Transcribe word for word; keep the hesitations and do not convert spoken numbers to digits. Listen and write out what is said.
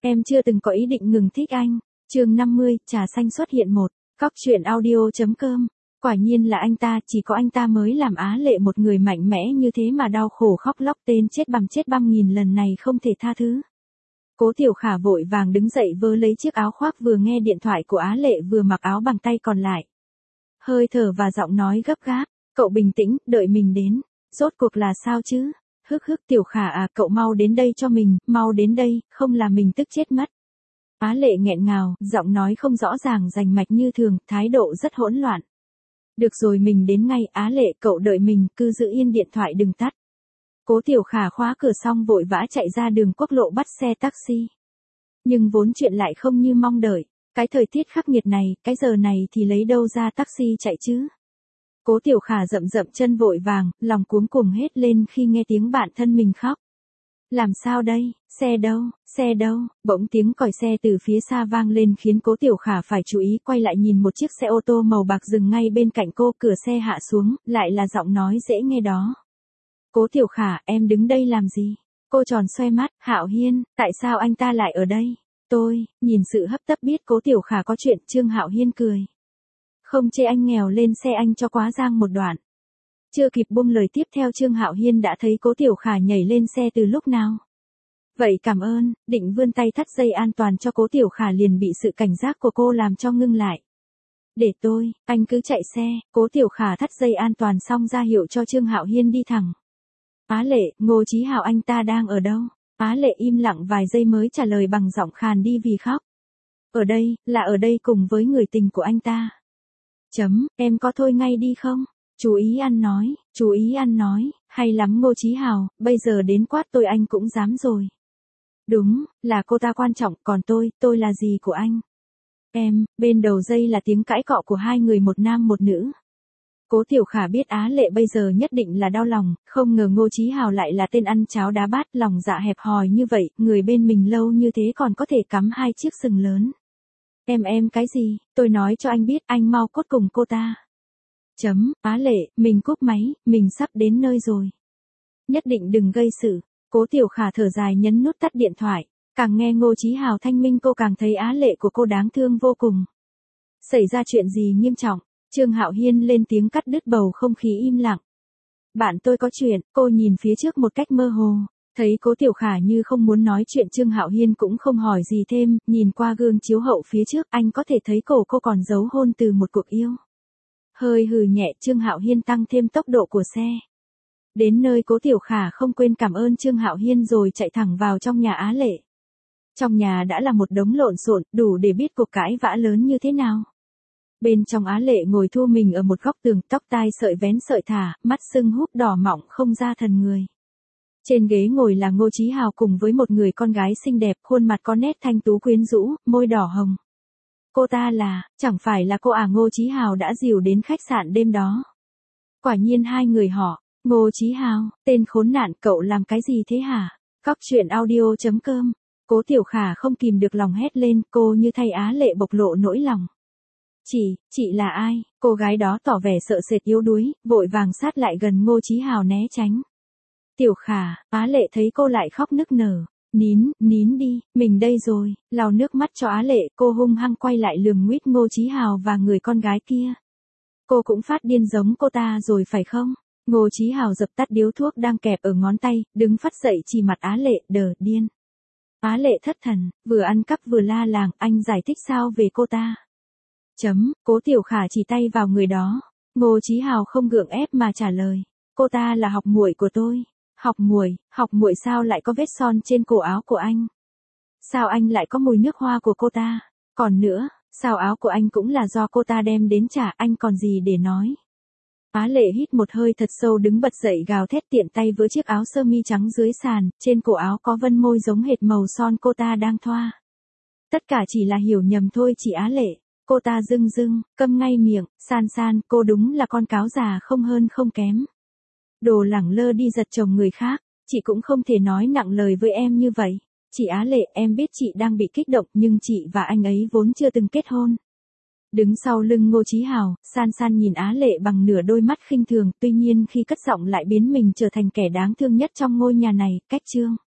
Em chưa từng có ý định ngừng thích anh. Chương năm mươi, trà xanh xuất hiện một. Cóc truyện audio chấm com. Quả nhiên là anh ta, chỉ có anh ta mới làm Á Lệ một người mạnh mẽ như thế mà đau khổ khóc lóc, tên chết bằm chết băm nghìn lần này không thể tha thứ. Cố Tiểu Khả vội vàng đứng dậy vơ lấy chiếc áo khoác, vừa nghe điện thoại của Á Lệ vừa mặc áo bằng tay còn lại. Hơi thở và giọng nói gấp gáp, cậu bình tĩnh, đợi mình đến. Rốt cuộc là sao chứ? Hức hức Tiểu Khả à, cậu mau đến đây cho mình, mau đến đây, không là mình tức chết mất. Á Lệ nghẹn ngào, giọng nói không rõ ràng rành mạch như thường, thái độ rất hỗn loạn. Được rồi, mình đến ngay. Á Lệ, cậu đợi mình, cứ giữ yên điện thoại đừng tắt. Cố Tiểu Khả khóa cửa xong vội vã chạy ra đường quốc lộ bắt xe taxi. Nhưng vốn chuyện lại không như mong đợi. Cái thời tiết khắc nghiệt này, cái giờ này thì lấy đâu ra taxi chạy chứ? Cố Tiểu Khả rậm rậm chân vội vàng, lòng cuống cuồng hết lên khi nghe tiếng bạn thân mình khóc. Làm sao đây, xe đâu, xe đâu? Bỗng tiếng còi xe từ phía xa vang lên khiến Cố Tiểu Khả phải chú ý quay lại, nhìn một chiếc xe ô tô màu bạc dừng ngay bên cạnh cô, cửa xe hạ xuống, lại là giọng nói dễ nghe đó. Cố Tiểu Khả, em đứng đây làm gì? Cô tròn xoe mắt, Hạo Hiên, tại sao anh ta lại ở đây? Tôi, nhìn sự hấp tấp biết Cố Tiểu Khả có chuyện, Trương Hạo Hiên cười. Không chê anh nghèo, lên xe anh cho quá giang một đoạn. Chưa kịp buông lời tiếp theo, Trương Hạo Hiên đã thấy Cố Tiểu Khả nhảy lên xe từ lúc nào. Vậy cảm ơn, định vươn tay thắt dây an toàn cho Cố Tiểu Khả liền bị sự cảnh giác của cô làm cho ngưng lại. Để tôi, anh cứ chạy xe. Cố Tiểu Khả thắt dây an toàn xong ra hiệu cho Trương Hạo Hiên đi thẳng. Á Lệ, Ngô Chí Hào anh ta đang ở đâu? Á Lệ im lặng vài giây mới trả lời bằng giọng khàn đi vì khóc. Ở đây, là ở đây cùng với người tình của anh ta. Chấm, em có thôi ngay đi không? Chú ý ăn nói, chú ý ăn nói, hay lắm Ngô Chí Hào, bây giờ đến quát tôi anh cũng dám rồi. Đúng, là cô ta quan trọng, còn tôi, tôi là gì của anh? Em, bên đầu dây là tiếng cãi cọ của hai người, một nam một nữ. Cố Tiểu Khả biết Á Lệ bây giờ nhất định là đau lòng, không ngờ Ngô Chí Hào lại là tên ăn cháo đá bát, lòng dạ hẹp hòi như vậy, người bên mình lâu như thế còn có thể cắm hai chiếc sừng lớn. Em em cái gì, tôi nói cho anh biết, anh mau cốt cùng cô ta. Chấm, Á Lệ, mình cúp máy, mình sắp đến nơi rồi. Nhất định đừng gây sự. Cố Tiểu Khả thở dài nhấn nút tắt điện thoại, càng nghe Ngô Chí Hào thanh minh cô càng thấy Á Lệ của cô đáng thương vô cùng. Xảy ra chuyện gì nghiêm trọng? Trương Hạo Hiên lên tiếng cắt đứt bầu không khí im lặng. Bạn tôi có chuyện. Cô nhìn phía trước một cách mơ hồ. Thấy Cố Tiểu Khả như không muốn nói chuyện, Trương Hạo Hiên cũng không hỏi gì thêm, nhìn qua gương chiếu hậu phía trước, anh có thể thấy cổ cô còn giấu hôn từ một cuộc yêu. Hơi hừ nhẹ, Trương Hạo Hiên tăng thêm tốc độ của xe. Đến nơi, Cố Tiểu Khả không quên cảm ơn Trương Hạo Hiên rồi chạy thẳng vào trong nhà Á Lệ. Trong nhà đã là một đống lộn xộn, đủ để biết cuộc cãi vã lớn như thế nào. Bên trong Á Lệ ngồi thu mình ở một góc tường, tóc tai sợi vén sợi thả, mắt sưng húp đỏ mọng không ra thần người. Trên ghế ngồi là Ngô Chí Hào cùng với một người con gái xinh đẹp, khuôn mặt có nét thanh tú quyến rũ, môi đỏ hồng. Cô ta là, chẳng phải là cô à? Ngô Chí Hào đã dìu đến khách sạn đêm đó. Quả nhiên hai người họ. Ngô Chí Hào, tên khốn nạn, cậu làm cái gì thế hả? Cóc truyện audio chấm com. Cố Tiểu Khả không kìm được lòng hét lên, cô như thay Á Lệ bộc lộ nỗi lòng. Chị, chị là ai? Cô gái đó tỏ vẻ sợ sệt yếu đuối, vội vàng sát lại gần Ngô Chí Hào né tránh. Tiểu Khả, Á Lệ thấy cô lại khóc nức nở. Nín, nín đi, mình đây rồi. Lau nước mắt cho Á Lệ, cô hung hăng quay lại lườm nguýt Ngô Chí Hào và người con gái kia. Cô cũng phát điên giống cô ta rồi phải không? Ngô Chí Hào dập tắt điếu thuốc đang kẹp ở ngón tay, đứng phắt dậy chỉ mặt Á Lệ, đờ điên. Á Lệ thất thần, vừa ăn cắp vừa la làng, anh giải thích sao về cô ta? Chấm, Cố Tiểu Khả chỉ tay vào người đó. Ngô Chí Hào không gượng ép mà trả lời. Cô ta là học muội của tôi. Học muội, học muội sao lại có vết son trên cổ áo của anh? Sao anh lại có mùi nước hoa của cô ta? Còn nữa, sao áo của anh cũng là do cô ta đem đến trả, anh còn gì để nói? Á Lệ hít một hơi thật sâu, đứng bật dậy gào thét, tiện tay với chiếc áo sơ mi trắng dưới sàn, trên cổ áo có vân môi giống hệt màu son cô ta đang thoa. Tất cả chỉ là hiểu nhầm thôi chị Á Lệ. Cô ta dưng dưng, câm ngay miệng, San San, cô đúng là con cáo già không hơn không kém. Đồ lẳng lơ đi giật chồng người khác, chị cũng không thể nói nặng lời với em như vậy. Chị Á Lệ, em biết chị đang bị kích động, nhưng chị và anh ấy vốn chưa từng kết hôn. Đứng sau lưng Ngô Chí Hào, San San nhìn Á Lệ bằng nửa đôi mắt khinh thường, tuy nhiên khi cất giọng lại biến mình trở thành kẻ đáng thương nhất trong ngôi nhà này, cách chương.